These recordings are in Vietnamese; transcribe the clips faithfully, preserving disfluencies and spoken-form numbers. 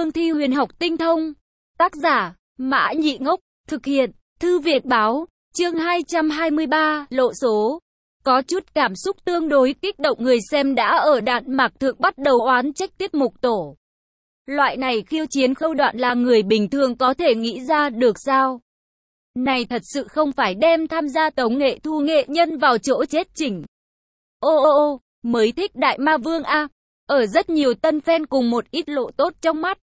cương thi huyền học tinh thông. Tác giả, Mã Nhị Ngốc, thực hiện, Thư Việt Báo, chương hai trăm hai mươi ba, lộ số. Có chút cảm xúc tương đối kích động, người xem đã ở Đạn Mạc Thượng bắt đầu oán trách tiết mục tổ. Loại này khiêu chiến khâu đoạn là người bình thường có thể nghĩ ra được sao? Này thật sự không phải đem tham gia tống nghệ thu nghệ nhân vào chỗ chết chỉnh. Ô ô ô, mới thích Đại Ma Vương a. Ở rất nhiều tân fan cùng một ít lộ tốt trong mắt.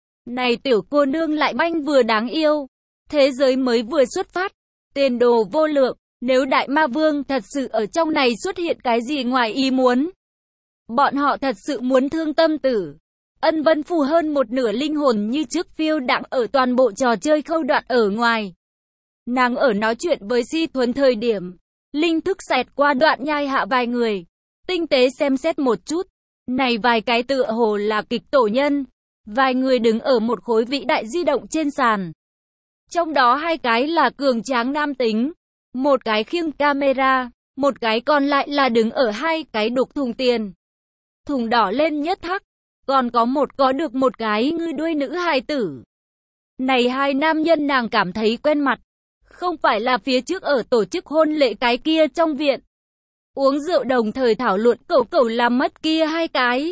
Này tiểu cô nương lại manh vừa đáng yêu. Thế giới mới vừa xuất phát. Tiền đồ vô lượng. Nếu Đại Ma Vương thật sự ở trong này xuất hiện cái gì ngoài ý muốn. Bọn họ thật sự muốn thương tâm tử. Ân Vân Phù hơn một nửa linh hồn như trước phiêu đãng ở toàn bộ trò chơi khâu đoạn ở ngoài. Nàng ở nói chuyện với Si Thuấn thời điểm. Linh thức xẹt qua đoạn nhai hạ vài người. Tinh tế xem xét một chút. Này vài cái tựa hồ là kịch tổ nhân. Vài người đứng ở một khối vĩ đại di động trên sàn. Trong đó hai cái là cường tráng nam tính. Một cái khiêng camera. Một cái còn lại là đứng ở hai cái đục thùng tiền. Thùng đỏ lên nhất thắc. Còn có một có được một cái ngư đuôi nữ hài tử. Này hai nam nhân nàng cảm thấy quen mặt. Không phải là phía trước ở tổ chức hôn lễ cái kia trong viện. Uống rượu đồng thời thảo luận cẩu cẩu làm mất kia hai cái.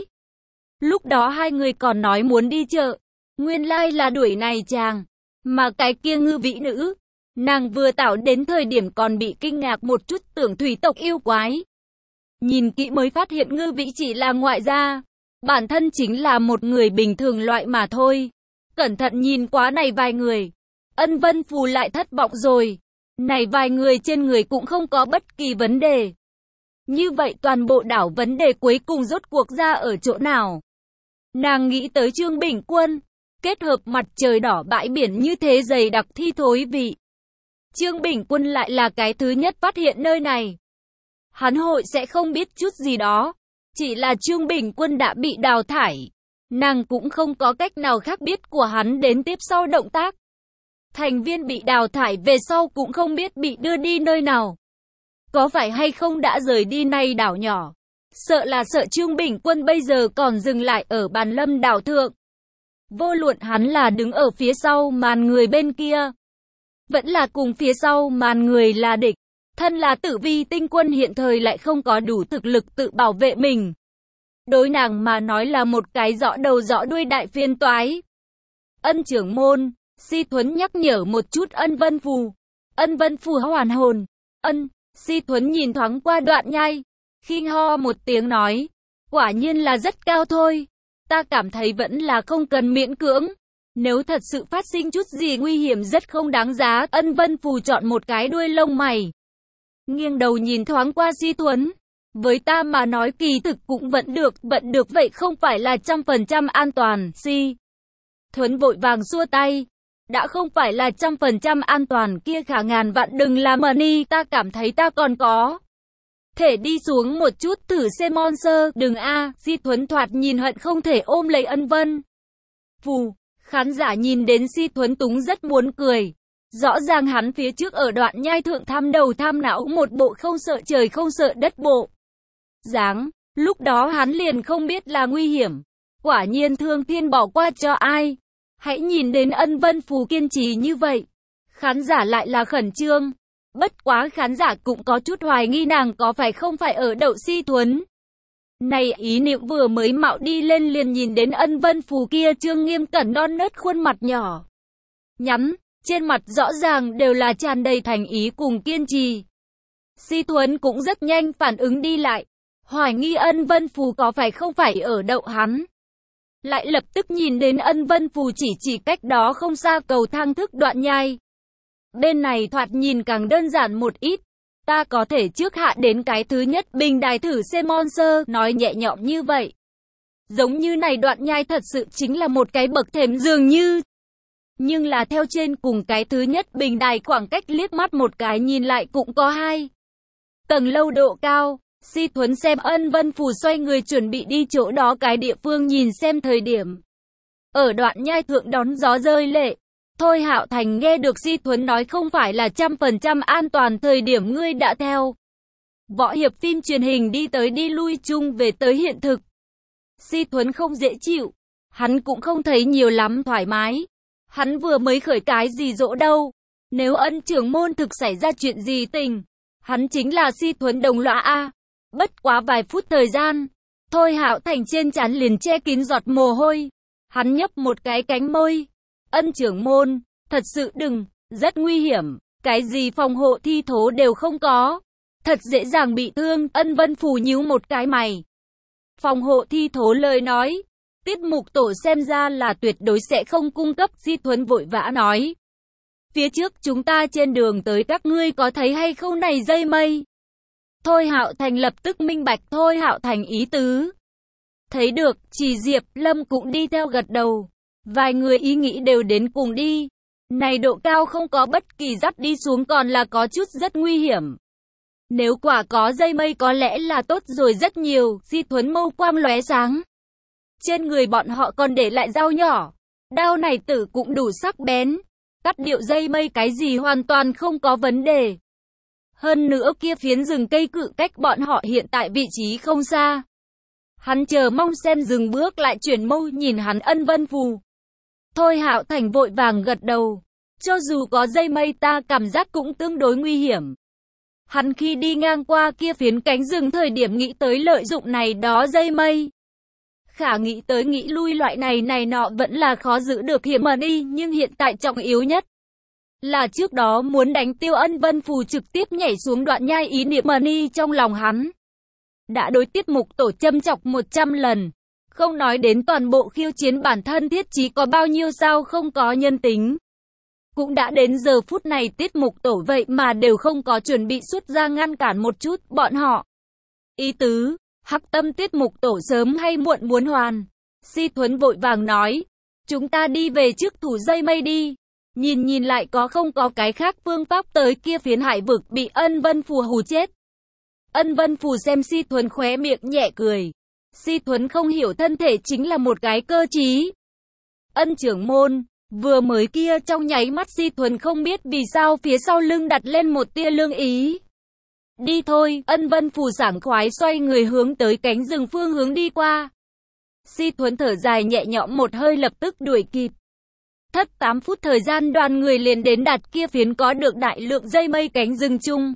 Lúc đó hai người còn nói muốn đi chợ. Nguyên lai là đuổi này chàng. Mà cái kia ngư vĩ nữ. Nàng vừa tảo đến thời điểm còn bị kinh ngạc một chút, tưởng thủy tộc yêu quái. Nhìn kỹ mới phát hiện ngư vĩ chỉ là ngoại gia. Bản thân chính là một người bình thường loại mà thôi. Cẩn thận nhìn quá này vài người. Ân Vân Phù lại thất vọng rồi. Này vài người trên người cũng không có bất kỳ vấn đề. Như vậy toàn bộ đảo vấn đề cuối cùng rốt cuộc ra ở chỗ nào? Nàng nghĩ tới Trương Bình Quân. Kết hợp mặt trời đỏ bãi biển như thế dày đặc thi thối vị. Trương Bình Quân lại là cái thứ nhất phát hiện nơi này. Hắn hội sẽ không biết chút gì đó. Chỉ là Trương Bình Quân đã bị đào thải. Nàng cũng không có cách nào khác biết của hắn đến tiếp sau động tác. Thành viên bị đào thải về sau cũng không biết bị đưa đi nơi nào. Có phải hay không đã rời đi này đảo nhỏ. Sợ là sợ Trương Bình Quân bây giờ còn dừng lại ở Bàn Lâm đảo thượng. Vô luận hắn là đứng ở phía sau màn người bên kia. Vẫn là cùng phía sau màn người là địch. Thân là Tử Vi tinh quân hiện thời lại không có đủ thực lực tự bảo vệ mình. Đối nàng mà nói là một cái rõ đầu rõ đuôi đại phiên toái. Ân trưởng môn, Si Thuấn nhắc nhở một chút Ân Vân Phù. Ân Vân Phù hoàn hồn. Ân, Si Thuấn nhìn thoáng qua đoạn nhai. Khinh ho một tiếng nói. Quả nhiên là rất cao thôi. Ta cảm thấy vẫn là không cần miễn cưỡng. Nếu thật sự phát sinh chút gì nguy hiểm rất không đáng giá. Ân Vân Phù chọn một cái đuôi lông mày. Nghiêng đầu nhìn thoáng qua Si Thuấn. Với ta mà nói kỳ thực cũng vẫn được, vẫn được vậy không phải là trăm phần trăm an toàn. Si Thuấn vội vàng xua tay. Đã không phải là trăm phần trăm an toàn kia khả ngàn vạn đừng làm mờ ni, ta cảm thấy ta còn có. Thể đi xuống một chút thử xem monster, đừng a. Si Thuấn thoạt nhìn hận không thể ôm lấy Ân Vân Phù. Khán giả nhìn đến Si Thuấn túng rất muốn cười. Rõ ràng hắn phía trước ở đoạn nhai thượng tham đầu tham não một bộ không sợ trời không sợ đất bộ dáng, lúc đó hắn liền không biết là nguy hiểm. Quả nhiên thương thiên bỏ qua cho ai. Hãy nhìn đến Ân Vân Phù kiên trì như vậy. Khán giả lại là khẩn trương. Bất quá khán giả cũng có chút hoài nghi nàng có phải không phải ở đậu Si Thuấn. Này ý niệm vừa mới mạo đi lên liền nhìn đến Ân Vân Phù kia trương nghiêm cẩn non nớt khuôn mặt nhỏ nhắn. Trên mặt rõ ràng đều là tràn đầy thành ý cùng kiên trì. Si Thuấn cũng rất nhanh phản ứng đi lại. Hoài nghi Ân Vân Phù có phải không phải ở đậu hắn. Lại lập tức nhìn đến Ân Vân Phù chỉ chỉ cách đó không xa cầu thang thức đoạn nhai. Bên này thoạt nhìn càng đơn giản một ít. Ta có thể trước hạ đến cái thứ nhất bình đài thử xem monster, nói nhẹ nhõm như vậy. Giống như này đoạn nhai thật sự chính là một cái bậc thềm dường như. Nhưng là theo trên cùng cái thứ nhất bình đài khoảng cách liếc mắt một cái nhìn lại cũng có hai tầng lâu độ cao. Si Thuấn xem Ân Vân Phù xoay người chuẩn bị đi chỗ đó cái địa phương nhìn xem thời điểm. Ở đoạn nhai thượng đón gió rơi lệ. Thôi Hạo Thành nghe được Si Thuấn nói không phải là trăm phần trăm an toàn thời điểm ngươi đã theo võ hiệp phim truyền hình đi tới đi lui chung về tới hiện thực. Si Thuấn không dễ chịu. Hắn cũng không thấy nhiều lắm thoải mái. Hắn vừa mới khởi cái gì dỗ đâu. Nếu Ân trưởng môn thực xảy ra chuyện gì tình, hắn chính là Si Thuấn đồng lõa a. Bất quá vài phút thời gian, Thôi Hạo Thành trên trán liền che kín giọt mồ hôi. Hắn nhấp một cái cánh môi. Ân trưởng môn, thật sự đừng, rất nguy hiểm, cái gì phòng hộ thi thố đều không có. Thật dễ dàng bị thương. Ân Vân Phù nhíu một cái mày. Phòng hộ thi thố lời nói, tiết mục tổ xem ra là tuyệt đối sẽ không cung cấp. Si Thuấn vội vã nói. Phía trước chúng ta trên đường tới các ngươi có thấy hay không này dây mây? Thôi Hạo Thành lập tức minh bạch Thôi Hạo Thành ý tứ. Thấy được, chỉ Diệp Lâm cũng đi theo gật đầu. Vài người ý nghĩ đều đến cùng đi. Này độ cao không có bất kỳ dắt đi xuống còn là có chút rất nguy hiểm. Nếu quả có dây mây có lẽ là tốt rồi rất nhiều. Si Thuấn mâu quang lóe sáng. Trên người bọn họ còn để lại dao nhỏ. Đao này tử cũng đủ sắc bén. Cắt điệu dây mây cái gì hoàn toàn không có vấn đề. Hơn nữa kia phiến rừng cây cự cách bọn họ hiện tại vị trí không xa. Hắn chờ mong xem dừng bước lại chuyển mâu nhìn hắn. Ân Vân Phù. Thôi Hạo Thành vội vàng gật đầu. Cho dù có dây mây ta cảm giác cũng tương đối nguy hiểm. Hắn khi đi ngang qua kia phiến cánh rừng thời điểm nghĩ tới lợi dụng này đó dây mây. Khả nghĩ tới nghĩ lui loại này này nọ vẫn là khó giữ được hiểm ẩn y, nhưng hiện tại trọng yếu nhất là trước đó muốn đánh tiêu Ân Vân Phù trực tiếp nhảy xuống đoạn nhai ý niệm ẩn y trong lòng hắn. Đã đối tiết mục tổ châm chọc một trăm lần, không nói đến toàn bộ khiêu chiến bản thân thiết chí có bao nhiêu sao không có nhân tính. Cũng đã đến giờ phút này tiết mục tổ vậy mà đều không có chuẩn bị xuất ra ngăn cản một chút bọn họ. Ý tứ, hắc tâm tiết mục tổ sớm hay muộn muốn hoàn. Si Thuấn vội vàng nói, chúng ta đi về trước thủ dây mây đi. Nhìn nhìn lại có không có cái khác phương pháp tới kia phiến hải vực bị Ân Vân Phù hù chết. Ân Vân Phù xem Si Thuấn khóe miệng nhẹ cười. Si Thuấn không hiểu thân thể chính là một cái cơ trí. Ân trưởng môn, vừa mới kia trong nháy mắt Si Thuấn không biết vì sao phía sau lưng đặt lên một tia lương ý. Đi thôi, Ân Vân Phù sảng khoái xoay người hướng tới cánh rừng phương hướng đi qua. Si Thuấn thở dài nhẹ nhõm một hơi lập tức đuổi kịp. Thất tám phút thời gian đoàn người liền đến đặt kia phiến có được đại lượng dây mây cánh rừng chung.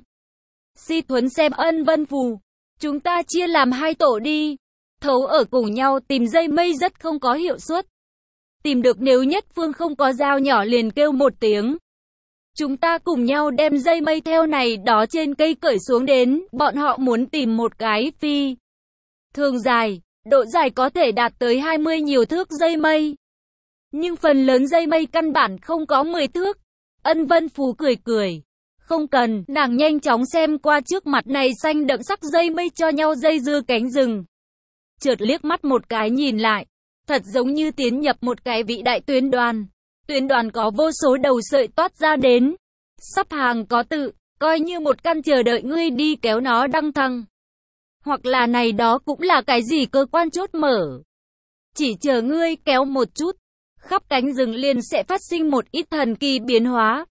Si Thuấn xem Ân Vân Phù. Chúng ta chia làm hai tổ đi. Thấu ở cùng nhau tìm dây mây rất không có hiệu suất. Tìm được nếu nhất phương không có dao nhỏ liền kêu một tiếng. Chúng ta cùng nhau đem dây mây theo này đó trên cây cởi xuống đến. Bọn họ muốn tìm một cái phi thường dài, độ dài có thể đạt tới hai mươi nhiều thước dây mây. Nhưng phần lớn dây mây căn bản không có mười thước. Ân Vân Phù cười cười. Không cần, nàng nhanh chóng xem qua trước mặt này xanh đậm sắc dây mây cho nhau dây dưa cánh rừng. Chợt liếc mắt một cái nhìn lại. Thật giống như tiến nhập một cái vị đại tuyến đoàn. Tuyến đoàn có vô số đầu sợi toát ra đến. Sắp hàng có tự, coi như một căn chờ đợi ngươi đi kéo nó đăng thăng. Hoặc là này đó cũng là cái gì cơ quan chốt mở. Chỉ chờ ngươi kéo một chút. Khắp cánh rừng liền sẽ phát sinh một ít thần kỳ biến hóa.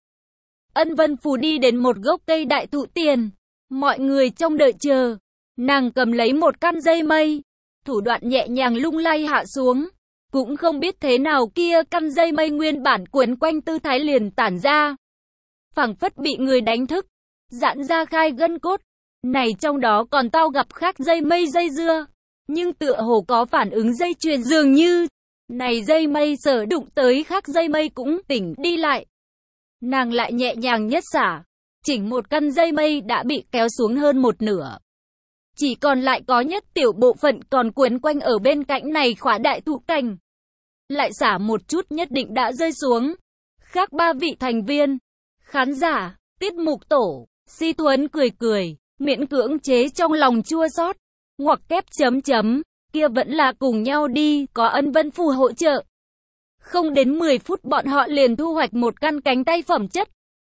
Ân Vân Phù đi đến một gốc cây đại thụ tiền. Mọi người trong đợi chờ. Nàng cầm lấy một căn dây mây. Thủ đoạn nhẹ nhàng lung lay hạ xuống. Cũng không biết thế nào kia căn dây mây nguyên bản quấn quanh tư thái liền tản ra. Phảng phất bị người đánh thức. Giãn ra khai gân cốt. Này trong đó còn tao gặp khác dây mây dây dưa. Nhưng tựa hồ có phản ứng dây chuyền dường như. Này dây mây sở đụng tới khác dây mây cũng tỉnh đi lại. Nàng lại nhẹ nhàng nhất xả. Chỉnh một căn dây mây đã bị kéo xuống hơn một nửa. Chỉ còn lại có nhất tiểu bộ phận còn quấn quanh ở bên cạnh này khóa đại thụ cành. Lại xả một chút nhất định đã rơi xuống. Khác ba vị thành viên, khán giả, tiết mục tổ, Si Thuấn cười cười, miễn cưỡng chế trong lòng chua xót. Ngoặc kép chấm chấm, kia vẫn là cùng nhau đi, có Ân Vân Phù hỗ trợ. Không đến mười phút bọn họ liền thu hoạch một căn cánh tay phẩm chất.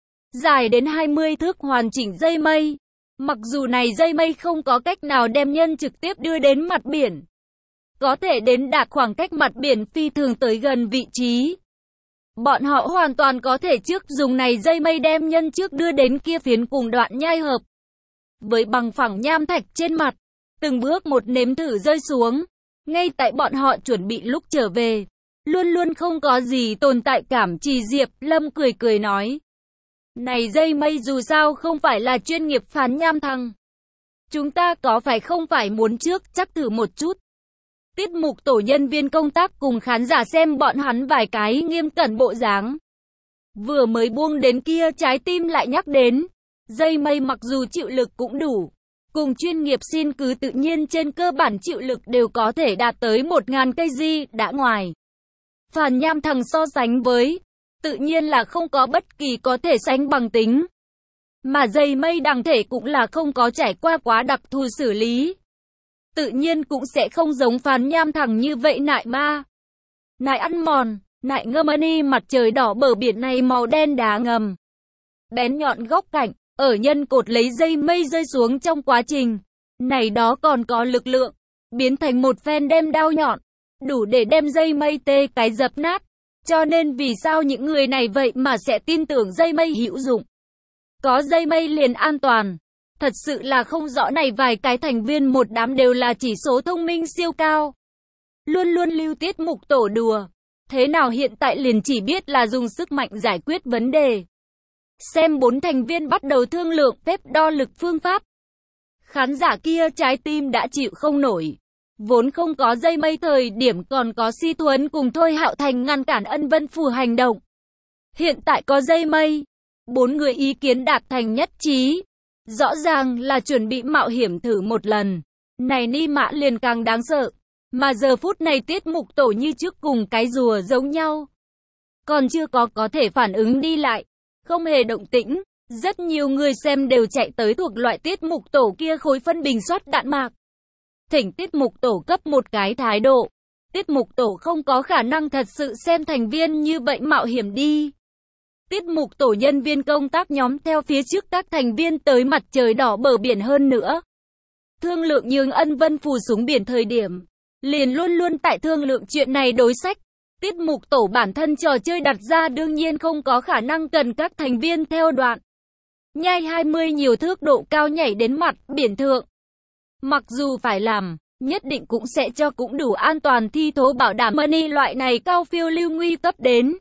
Dài đến hai mươi thước hoàn chỉnh dây mây. Mặc dù này dây mây không có cách nào đem nhân trực tiếp đưa đến mặt biển. Có thể đến đạt khoảng cách mặt biển phi thường tới gần vị trí. Bọn họ hoàn toàn có thể trước dùng này dây mây đem nhân trước đưa đến kia phiến cùng đoạn nhai hợp. Với bằng phẳng nham thạch trên mặt, từng bước một nếm thử rơi xuống. Ngay tại bọn họ chuẩn bị lúc trở về, luôn luôn không có gì tồn tại cảm chỉ Diệp Lâm cười cười nói. Này dây mây dù sao không phải là chuyên nghiệp phán nham thăng. Chúng ta có phải không phải muốn trước chắc thử một chút. Tiết mục tổ nhân viên công tác cùng khán giả xem bọn hắn vài cái nghiêm cẩn bộ dáng. Vừa mới buông đến kia trái tim lại nhắc đến. Dây mây mặc dù chịu lực cũng đủ. Cùng chuyên nghiệp xin cứ tự nhiên trên cơ bản chịu lực đều có thể đạt tới một nghìn cây di đã ngoài. Phàn nham thằng so sánh với, tự nhiên là không có bất kỳ có thể sánh bằng tính. Mà dây mây đằng thể cũng là không có trải qua quá đặc thù xử lý. Tự nhiên cũng sẽ không giống phán nham thằng như vậy nại ma. Nại ăn mòn, nại ngâm ni mặt trời đỏ bờ biển này màu đen đá ngầm. Bén nhọn góc cạnh, ở nhân cột lấy dây mây rơi xuống trong quá trình. Này đó còn có lực lượng, biến thành một phen đem đao nhọn. Đủ để đem dây mây tê cái dập nát. Cho nên vì sao những người này vậy mà sẽ tin tưởng dây mây hữu dụng. Có dây mây liền an toàn. Thật sự là không rõ này vài cái thành viên một đám đều là chỉ số thông minh siêu cao. Luôn luôn lưu tiết mục tổ đùa. Thế nào hiện tại liền chỉ biết là dùng sức mạnh giải quyết vấn đề. Xem bốn thành viên bắt đầu thương lượng phép đo lực phương pháp. Khán giả kia trái tim đã chịu không nổi. Vốn không có dây mây thời điểm còn có Si Thuấn cùng Thôi Hạo Thành ngăn cản Ân Vân Phù hành động. Hiện tại có dây mây. Bốn người ý kiến đạt thành nhất trí. Rõ ràng là chuẩn bị mạo hiểm thử một lần. Này ni mã liền càng đáng sợ. Mà giờ phút này tiết mục tổ như trước cùng cái rùa giống nhau. Còn chưa có có thể phản ứng đi lại. Không hề động tĩnh. Rất nhiều người xem đều chạy tới thuộc loại tiết mục tổ kia khối phân bình soát đạn mạc. Thỉnh tiết mục tổ cấp một cái thái độ. Tiết mục tổ không có khả năng thật sự xem thành viên như vậy mạo hiểm đi. Tiết mục tổ nhân viên công tác nhóm theo phía trước các thành viên tới mặt trời đỏ bờ biển hơn nữa. Thương lượng nhường Ân Vân Phù xuống biển thời điểm. Liền luôn luôn tại thương lượng chuyện này đối sách. Tiết mục tổ bản thân trò chơi đặt ra đương nhiên không có khả năng cần các thành viên theo đoạn. Nhai hai mươi nhiều thước độ cao nhảy đến mặt biển thượng. Mặc dù phải làm, nhất định cũng sẽ cho cũng đủ an toàn thi thố bảo đảm money loại này cao phiêu lưu nguy cấp đến.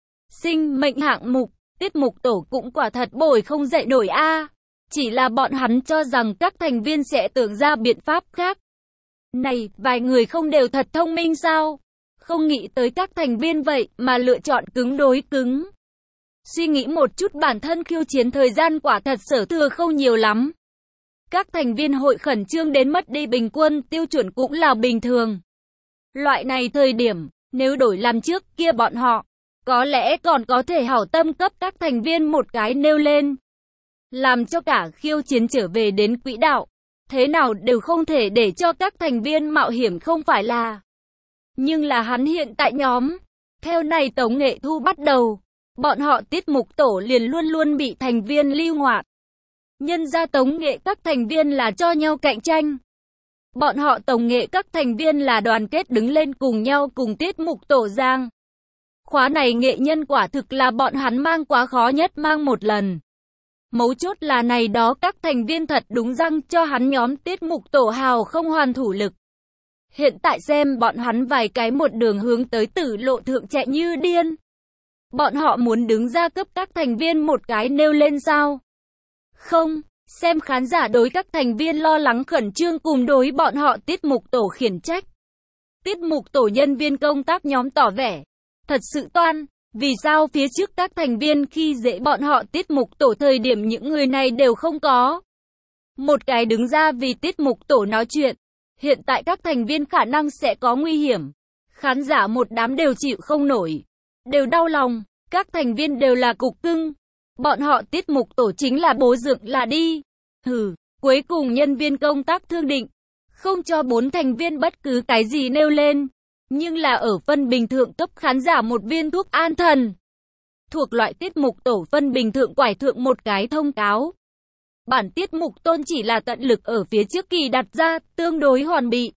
Sinh mệnh hạng mục, tiết mục tổ cũng quả thật bồi không dậy nổi a. À. Chỉ là bọn hắn cho rằng các thành viên sẽ tưởng ra biện pháp khác. Này, vài người không đều thật thông minh sao? Không nghĩ tới các thành viên vậy mà lựa chọn cứng đối cứng. Suy nghĩ một chút bản thân khiêu chiến thời gian quả thật sở thừa không nhiều lắm. Các thành viên hội khẩn trương đến mất đi bình quân tiêu chuẩn cũng là bình thường. Loại này thời điểm, nếu đổi làm trước kia bọn họ, có lẽ còn có thể hảo tâm cấp các thành viên một cái nêu lên. Làm cho cả khiêu chiến trở về đến quỹ đạo. Thế nào đều không thể để cho các thành viên mạo hiểm không phải là. Nhưng là hắn hiện tại nhóm. Theo này tống nghệ thu bắt đầu. Bọn họ tiết mục tổ liền luôn luôn bị thành viên lưu ngoạt. Nhân ra tống nghệ các thành viên là cho nhau cạnh tranh. Bọn họ tống nghệ các thành viên là đoàn kết đứng lên cùng nhau cùng tiết mục tổ giang. Khóa này nghệ nhân quả thực là bọn hắn mang quá khó nhất mang một lần. Mấu chốt là này đó các thành viên thật đúng răng cho hắn nhóm tiết mục tổ hào không hoàn thủ lực. Hiện tại xem bọn hắn vài cái một đường hướng tới tử lộ thượng chạy như điên. Bọn họ muốn đứng ra cấp các thành viên một cái nêu lên sao? Không, xem khán giả đối các thành viên lo lắng khẩn trương cùng đối bọn họ tiết mục tổ khiển trách. Tiết mục tổ nhân viên công tác nhóm tỏ vẻ. Thật sự toan, vì sao phía trước các thành viên khi dễ bọn họ tiết mục tổ thời điểm những người này đều không có. Một cái đứng ra vì tiết mục tổ nói chuyện. Hiện tại các thành viên khả năng sẽ có nguy hiểm. Khán giả một đám đều chịu không nổi. Đều đau lòng, các thành viên đều là cục cưng. Bọn họ tiết mục tổ chính là bố dựng là đi. Hừ, cuối cùng nhân viên công tác thương định. Không cho bốn thành viên bất cứ cái gì nêu lên. Nhưng là ở phân bình thượng cấp khán giả một viên thuốc an thần. Thuộc loại tiết mục tổ phân bình thượng quải thượng một cái thông cáo. Bản tiết mục tôn chỉ là tận lực ở phía trước kỳ đặt ra, tương đối hoàn bị.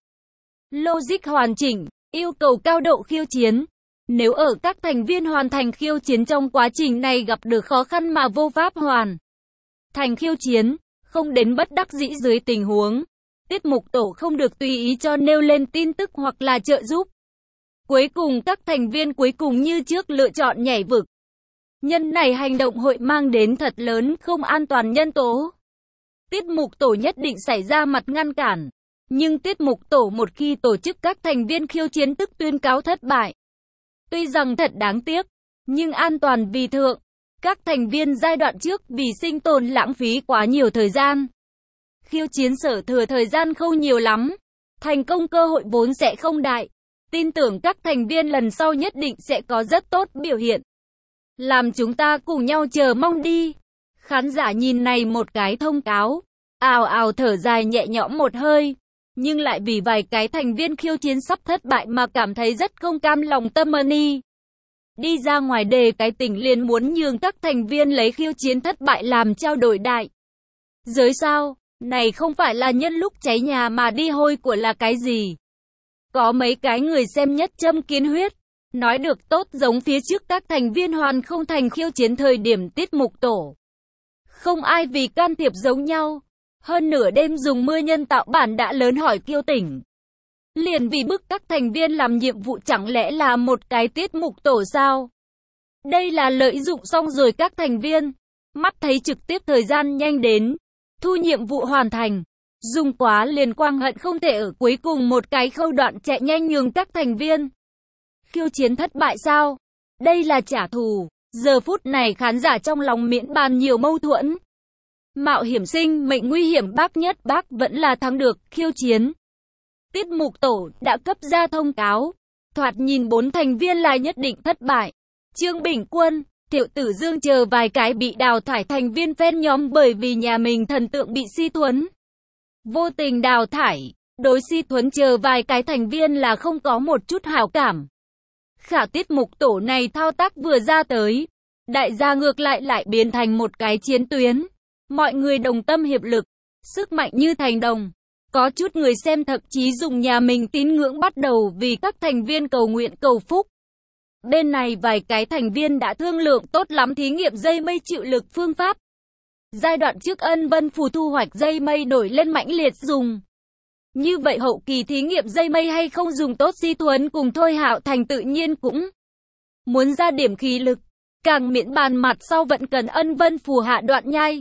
Logic hoàn chỉnh, yêu cầu cao độ khiêu chiến. Nếu ở các thành viên hoàn thành khiêu chiến trong quá trình này gặp được khó khăn mà vô pháp hoàn thành khiêu chiến, không đến bất đắc dĩ dưới tình huống. Tiết mục tổ không được tùy ý cho nêu lên tin tức hoặc là trợ giúp. Cuối cùng các thành viên cuối cùng như trước lựa chọn nhảy vực. Nhân này hành động hội mang đến thật lớn không an toàn nhân tố. Tiết mục tổ nhất định xảy ra mặt ngăn cản. Nhưng tiết mục tổ một khi tổ chức các thành viên khiêu chiến tức tuyên cáo thất bại. Tuy rằng thật đáng tiếc, nhưng an toàn vì thượng. Các thành viên giai đoạn trước vì sinh tồn lãng phí quá nhiều thời gian. Khiêu chiến sở thừa thời gian không nhiều lắm. Thành công cơ hội vốn sẽ không đại. Tin tưởng các thành viên lần sau nhất định sẽ có rất tốt biểu hiện. Làm chúng ta cùng nhau chờ mong đi. Khán giả nhìn này một cái thông cáo. Ào ào thở dài nhẹ nhõm một hơi. Nhưng lại vì vài cái thành viên khiêu chiến sắp thất bại mà cảm thấy rất không cam lòng tâm ơn. Đi ra ngoài đề cái tình liền muốn nhường các thành viên lấy khiêu chiến thất bại làm trao đổi đại giới sao? Này không phải là nhân lúc cháy nhà mà đi hôi của là cái gì? Có mấy cái người xem nhất châm kiến huyết. Nói được tốt giống phía trước các thành viên hoàn không thành khiêu chiến thời điểm tiết mục tổ. Không ai vì can thiệp giống nhau. Hơn nửa đêm dùng mưa nhân tạo bản đã lớn hỏi Kiêu Tỉnh. Liền vì bức các thành viên làm nhiệm vụ chẳng lẽ là một cái tiết mục tổ sao? Đây là lợi dụng xong rồi các thành viên. Mắt thấy trực tiếp thời gian nhanh đến. Thu nhiệm vụ hoàn thành. Dùng quá liền quang hận không thể ở cuối cùng một cái khâu đoạn chạy nhanh nhường các thành viên. Khiêu chiến thất bại sao? Đây là trả thù. Giờ phút này khán giả trong lòng miễn bàn nhiều mâu thuẫn. Mạo hiểm sinh mệnh nguy hiểm bác nhất bác vẫn là thắng được khiêu chiến. Tiết mục tổ đã cấp ra thông cáo. Thoạt nhìn bốn thành viên là nhất định thất bại. Trương Bình Quân, Tiểu Tử Dương chờ vài cái bị đào thải thành viên fan nhóm bởi vì nhà mình thần tượng bị Si Thuấn vô tình đào thải. Đối Si Thuấn chờ vài cái thành viên là không có một chút hảo cảm. Khả tiết mục tổ này thao tác vừa ra tới. Đại gia ngược lại lại biến thành một cái chiến tuyến. Mọi người đồng tâm hiệp lực. Sức mạnh như thành đồng. Có chút người xem thậm chí dùng nhà mình tín ngưỡng bắt đầu vì các thành viên cầu nguyện cầu phúc. Bên này vài cái thành viên đã thương lượng tốt lắm thí nghiệm dây mây chịu lực phương pháp. Giai đoạn trước Ân Vân Phù thu hoạch dây mây nổi lên mãnh liệt dùng. Như vậy hậu kỳ thí nghiệm dây mây hay không dùng tốt Si Thuấn cùng Thôi Hạo Thành tự nhiên cũng muốn ra điểm khí lực. Càng miễn bàn mặt sau vẫn cần Ân Vân Phù hạ đoạn nhai.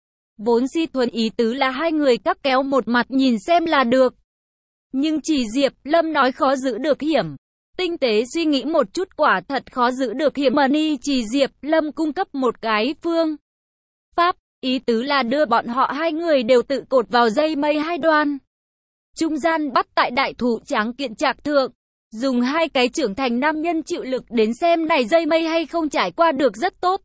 Vốn Si Thuấn ý tứ là hai người cắt kéo một mặt nhìn xem là được. Nhưng chỉ Diệp Lâm nói khó giữ được hiểm. Tinh tế suy nghĩ một chút quả thật khó giữ được hiểm mà ni chỉ Diệp Lâm cung cấp một cái phương pháp. Ý tứ là đưa bọn họ hai người đều tự cột vào dây mây hai đoan. Trung gian bắt tại đại thủ tráng kiện trạc thượng. Dùng hai cái trưởng thành nam nhân chịu lực đến xem này dây mây hay không trải qua được rất tốt.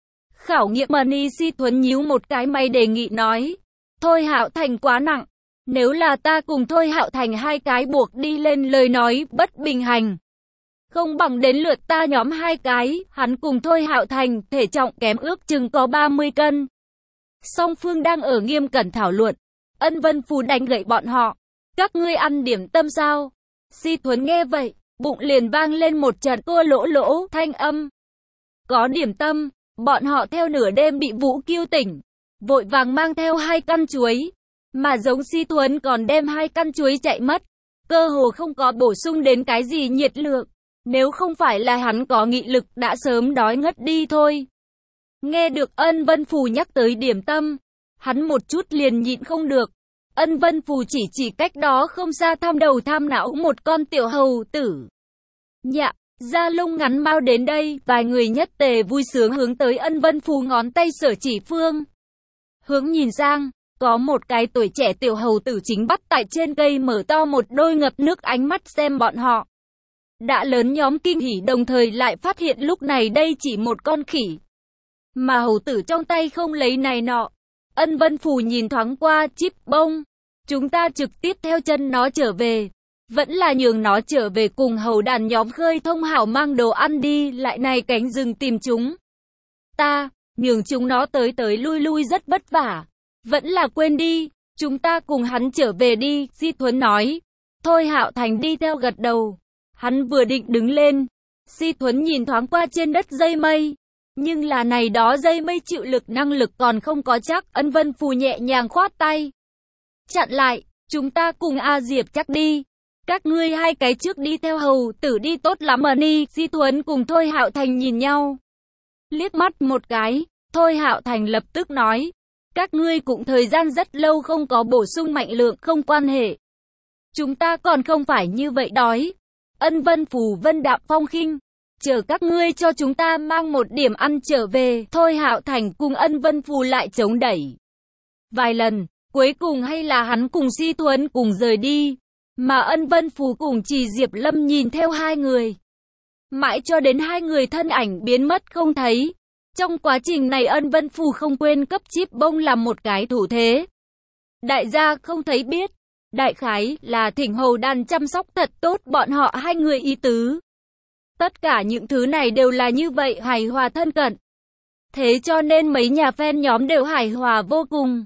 Khảo nghiệm mà ni Si Thuấn nhíu một cái mày đề nghị nói. Thôi Hạo Thành quá nặng. Nếu là ta cùng Thôi Hạo Thành hai cái buộc đi lên lời nói bất bình hành. Không bằng đến lượt ta nhóm hai cái. Hắn cùng Thôi Hạo Thành thể trọng kém ước chừng có ba mươi cân. Song phương đang ở nghiêm cẩn thảo luận. Ân Vân Phù đánh gậy bọn họ. Các ngươi ăn điểm tâm sao? Si Thuấn nghe vậy, bụng liền vang lên một trận tua lỗ lỗ thanh âm. Có điểm tâm, bọn họ theo nửa đêm bị Vũ Kiêu tỉnh. Vội vàng mang theo hai căn chuối. Mà giống Si Thuấn còn đem hai căn chuối chạy mất. Cơ hồ không có bổ sung đến cái gì nhiệt lượng. Nếu không phải là hắn có nghị lực đã sớm đói ngất đi thôi. Nghe được Ân Vân Phù nhắc tới điểm tâm, hắn một chút liền nhịn không được. Ân Vân Phù chỉ chỉ cách đó không xa tham đầu tham não một con tiểu hầu tử. Nhạ, da lông ngắn mau đến đây, vài người nhất tề vui sướng hướng tới Ân Vân Phù ngón tay sở chỉ phương. Hướng nhìn sang, có một cái tuổi trẻ tiểu hầu tử chính bắt tại trên cây mở to một đôi ngập nước ánh mắt xem bọn họ. Đã lớn nhóm kinh hỉ đồng thời lại phát hiện lúc này đây chỉ một con khỉ. Mà hầu tử trong tay không lấy này nọ. Ân Vân Phù nhìn thoáng qua chip bông. Chúng ta trực tiếp theo chân nó trở về. Vẫn là nhường nó trở về cùng hầu đàn nhóm khơi thông hảo mang đồ ăn đi lại này cánh rừng tìm chúng. Ta, nhường chúng nó tới tới lui lui rất vất vả. Vẫn là quên đi, chúng ta cùng hắn trở về đi, Si Thuấn nói. Thôi Hạo Thành đi theo gật đầu. Hắn vừa định đứng lên. Si Thuấn nhìn thoáng qua trên đất dây mây. Nhưng là này đó dây mây chịu lực năng lực còn không có chắc. Ân Vân Phù nhẹ nhàng khoát tay. Chặn lại, Chúng ta cùng A Diệp chắc đi. Các ngươi hai cái trước đi theo hầu tử đi tốt lắm mà ni. Di Thuấn cùng Thôi Hạo Thành nhìn nhau. Liếc mắt một cái, Thôi Hạo Thành lập tức nói. Các ngươi cũng thời gian rất lâu không có bổ sung mạnh lượng, không quan hệ. Chúng ta còn không phải như vậy đói. Ân Vân Phù vân đạm phong khinh. Chờ các ngươi cho chúng ta mang một điểm ăn trở về. Thôi Hạo Thành cùng Ân Vân Phù lại chống đẩy vài lần, cuối cùng hay là hắn cùng Di Thuấn cùng rời đi. Mà Ân Vân Phù cùng Trì Diệp Lâm nhìn theo hai người. Mãi cho đến hai người thân ảnh biến mất không thấy. Trong quá trình này Ân Vân Phù không quên cấp chip bông làm một cái thủ thế. Đại gia không thấy biết. Đại khái là thỉnh hầu đàn chăm sóc thật tốt bọn họ hai người ý tứ. Tất cả những thứ này đều là như vậy hài hòa thân cận. Thế cho nên mấy nhà fan nhóm đều hài hòa vô cùng.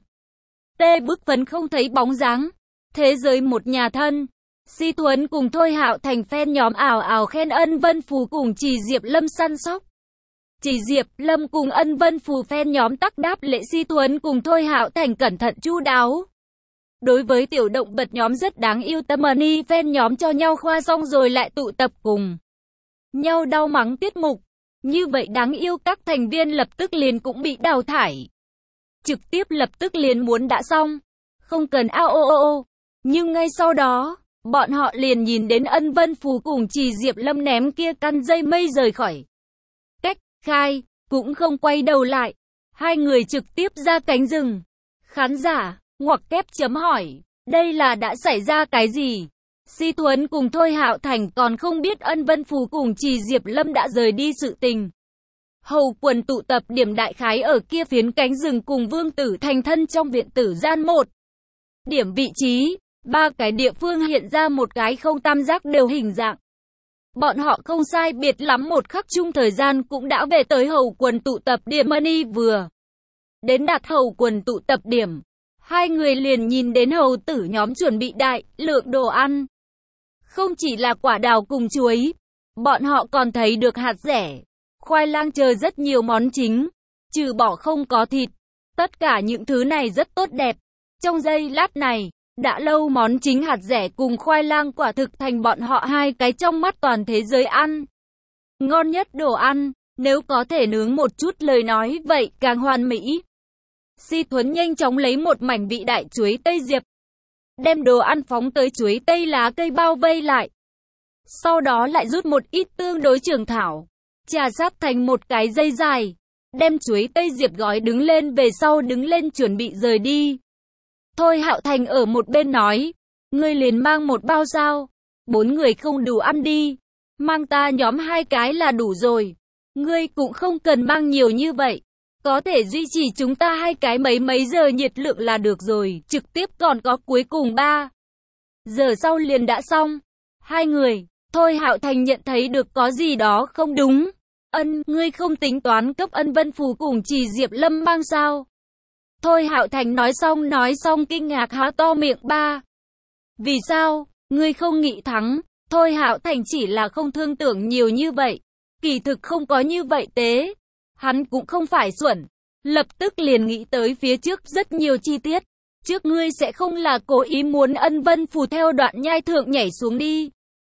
Tê bức vấn không thấy bóng dáng. Thế giới một nhà thân. Di Thuấn cùng Thôi Hạo Thành fan nhóm ảo ảo khen Ân Vân Phù cùng Trì Diệp Lâm săn sóc. Trì Diệp Lâm cùng Ân Vân Phù fan nhóm tắc đáp lễ Di Thuấn cùng Thôi Hạo Thành cẩn thận chu đáo. Đối với tiểu động vật nhóm rất đáng yêu tâm ni fan nhóm cho nhau khoa xong rồi lại tụ tập cùng nhau đau mắng tiết mục. Như vậy đáng yêu các thành viên lập tức liền cũng bị đào thải. Trực tiếp lập tức liền muốn đã xong. Không cần ao ô ô ô. Nhưng ngay sau đó, bọn họ liền nhìn đến Ân Vân Phù cùng Trì Diệp Lâm ném kia căn dây mây rời khỏi. Cách, khai, cũng không quay đầu lại. Hai người trực tiếp ra cánh rừng. Khán giả, ngoặc kép chấm hỏi, đây là đã xảy ra cái gì? Di Thuấn cùng Thôi Hạo Thành còn không biết Ân Vân Phù cùng Trì Diệp Lâm đã rời đi sự tình. Hầu quần tụ tập điểm đại khái ở kia phiến cánh rừng cùng Vương Tử thành thân trong viện tử gian một. Điểm vị trí, ba cái địa phương hiện ra một cái không tam giác đều hình dạng. Bọn họ không sai biệt lắm một khắc chung thời gian cũng đã về tới hầu quần tụ tập điểm money vừa. Đến đạt hầu quần tụ tập điểm. Hai người liền nhìn đến hầu tử nhóm chuẩn bị đại lượng đồ ăn. Không chỉ là quả đào cùng chuối, bọn họ còn thấy được hạt dẻ, khoai lang chờ rất nhiều món chính, trừ bỏ không có thịt. Tất cả những thứ này rất tốt đẹp. Trong giây lát này, đã lâu món chính hạt dẻ cùng khoai lang quả thực thành bọn họ hai cái trong mắt toàn thế giới ăn. Ngon nhất đồ ăn, nếu có thể nướng một chút lời nói vậy càng hoàn mỹ. Di Thuấn nhanh chóng lấy một mảnh vị đại chuối tây diệp. Đem đồ ăn phóng tới chuối tây lá cây bao vây lại. Sau đó lại rút một ít tương đối trường thảo. Chà sát thành một cái dây dài. Đem chuối tây diệp gói đứng lên về sau đứng lên chuẩn bị rời đi. Thôi Hạo Thành ở một bên nói. Ngươi liền mang một bao sao. Bốn người không đủ ăn đi. Mang ta nhóm hai cái là đủ rồi. Ngươi cũng không cần mang nhiều như vậy. Có thể duy trì chúng ta hai cái mấy mấy giờ nhiệt lượng là được rồi. Trực tiếp còn có cuối cùng ba giờ sau liền đã xong. Hai người, Thôi Hạo Thành nhận thấy được có gì đó không đúng. Ân, ngươi không tính toán cấp Ân Vân Phù cùng Trì Diệp Lâm mang sao? Thôi Hạo Thành nói xong nói xong kinh ngạc há to miệng ba. Vì sao, ngươi không nghĩ thắng? Thôi Hạo Thành chỉ là không thương tưởng nhiều như vậy. Kỳ thực không có như vậy tế. Hắn cũng không phải xuẩn. Lập tức liền nghĩ tới phía trước rất nhiều chi tiết. Trước ngươi sẽ không là cố ý muốn Ân Vân Phù theo đoạn nhai thượng nhảy xuống đi.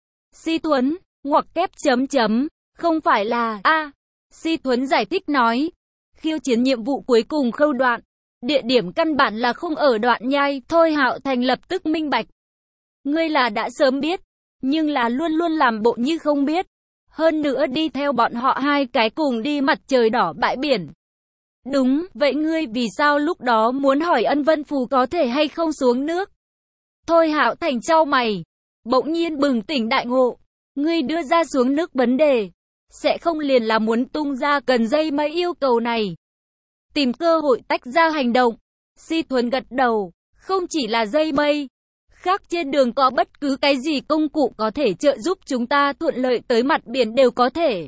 Di Thuấn, ngoặc kép chấm chấm, không phải là, a à, Di Thuấn giải thích nói. Khiêu chiến nhiệm vụ cuối cùng khâu đoạn. Địa điểm căn bản là không ở đoạn nhai. Thôi Hạo Thành lập tức minh bạch. Ngươi là đã sớm biết, nhưng là luôn luôn làm bộ như không biết. Hơn nữa đi theo bọn họ hai cái cùng đi mặt trời đỏ bãi biển. Đúng, vậy ngươi vì sao lúc đó muốn hỏi Ân Vân Phù có thể hay không xuống nước? Thôi Hạo Thành chau mày, bỗng nhiên bừng tỉnh đại ngộ. Ngươi đưa ra xuống nước vấn đề, sẽ không liền là muốn tung ra cần dây mấy yêu cầu này. Tìm cơ hội tách ra hành động. Di Thuấn gật đầu, không chỉ là dây mây. Khác trên đường có bất cứ cái gì công cụ có thể trợ giúp chúng ta thuận lợi tới mặt biển đều có thể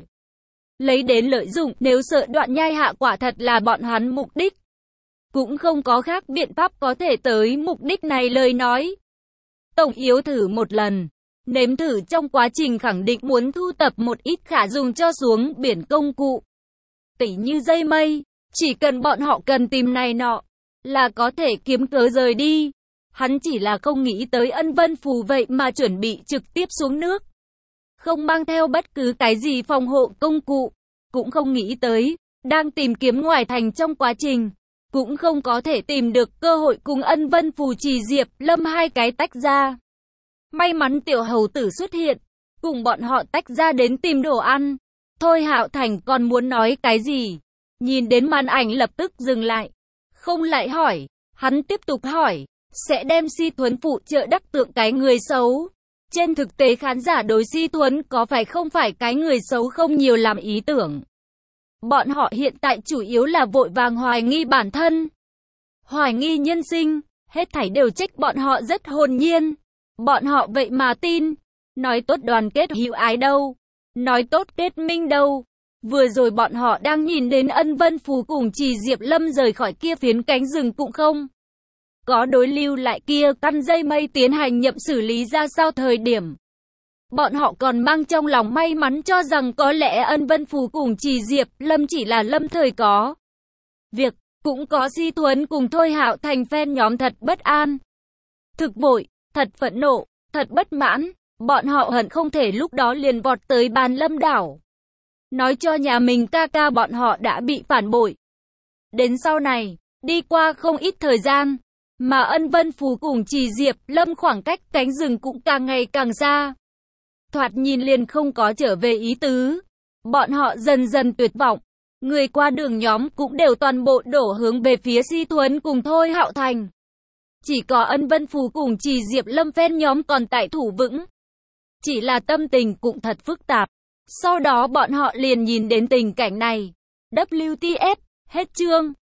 lấy đến lợi dụng. Nếu sợ đoạn nhai hạ quả thật là bọn hắn mục đích, cũng không có khác biện pháp có thể tới mục đích này lời nói. Tổng yếu thử một lần, nếm thử trong quá trình khẳng định muốn thu tập một ít khả dùng cho xuống biển công cụ. Tỉ như dây mây, chỉ cần bọn họ cần tìm này nọ, là có thể kiếm cớ rời đi. Hắn chỉ là không nghĩ tới Ân Vân Phù vậy mà chuẩn bị trực tiếp xuống nước. Không mang theo bất cứ cái gì phòng hộ công cụ. Cũng không nghĩ tới, đang tìm kiếm ngoài thành trong quá trình. Cũng không có thể tìm được cơ hội cùng Ân Vân Phù Trì Diệp Lâm hai cái tách ra. May mắn tiểu hầu tử xuất hiện, cùng bọn họ tách ra đến tìm đồ ăn. Thôi Hạo Thành còn muốn nói cái gì, nhìn đến màn ảnh lập tức dừng lại. Không lại hỏi, hắn tiếp tục hỏi, sẽ đem Si Thuấn phụ trợ đắc tượng cái người xấu. Trên thực tế khán giả đối Si Thuấn có phải không phải cái người xấu không nhiều làm ý tưởng. Bọn họ hiện tại chủ yếu là vội vàng hoài nghi bản thân, hoài nghi nhân sinh, hết thảy đều trách bọn họ rất hồn nhiên. Bọn họ vậy mà tin, nói tốt đoàn kết hữu ái đâu, nói tốt kết minh đâu. Vừa rồi bọn họ đang nhìn đến Ân Vân Phù cùng Trì Diệp Lâm rời khỏi kia phiến cánh rừng cũng không có đối lưu lại kia căn dây mây tiến hành nhậm xử lý ra sao thời điểm. Bọn họ còn mang trong lòng may mắn cho rằng có lẽ Ân Vân Phù cùng Trì Diệp Lâm chỉ là lâm thời có việc, cũng có Si Thuấn cùng Thôi Hạo Thành fan nhóm thật bất an, thực vội, thật phẫn nộ, thật bất mãn. Bọn họ hận không thể lúc đó liền vọt tới Bàn Lâm đảo, nói cho nhà mình ca ca bọn họ đã bị phản bội. Đến sau này, đi qua không ít thời gian, mà Ân Vân Phù cùng Trì Diệp Lâm khoảng cách cánh rừng cũng càng ngày càng xa. Thoạt nhìn liền không có trở về ý tứ. Bọn họ dần dần tuyệt vọng. Người qua đường nhóm cũng đều toàn bộ đổ hướng về phía Si Thuấn cùng Thôi Hạo Thành. Chỉ có Ân Vân Phù cùng Trì Diệp Lâm fan nhóm còn tại thủ vững. Chỉ là tâm tình cũng thật phức tạp. Sau đó bọn họ liền nhìn đến tình cảnh này. W T F, hết chương.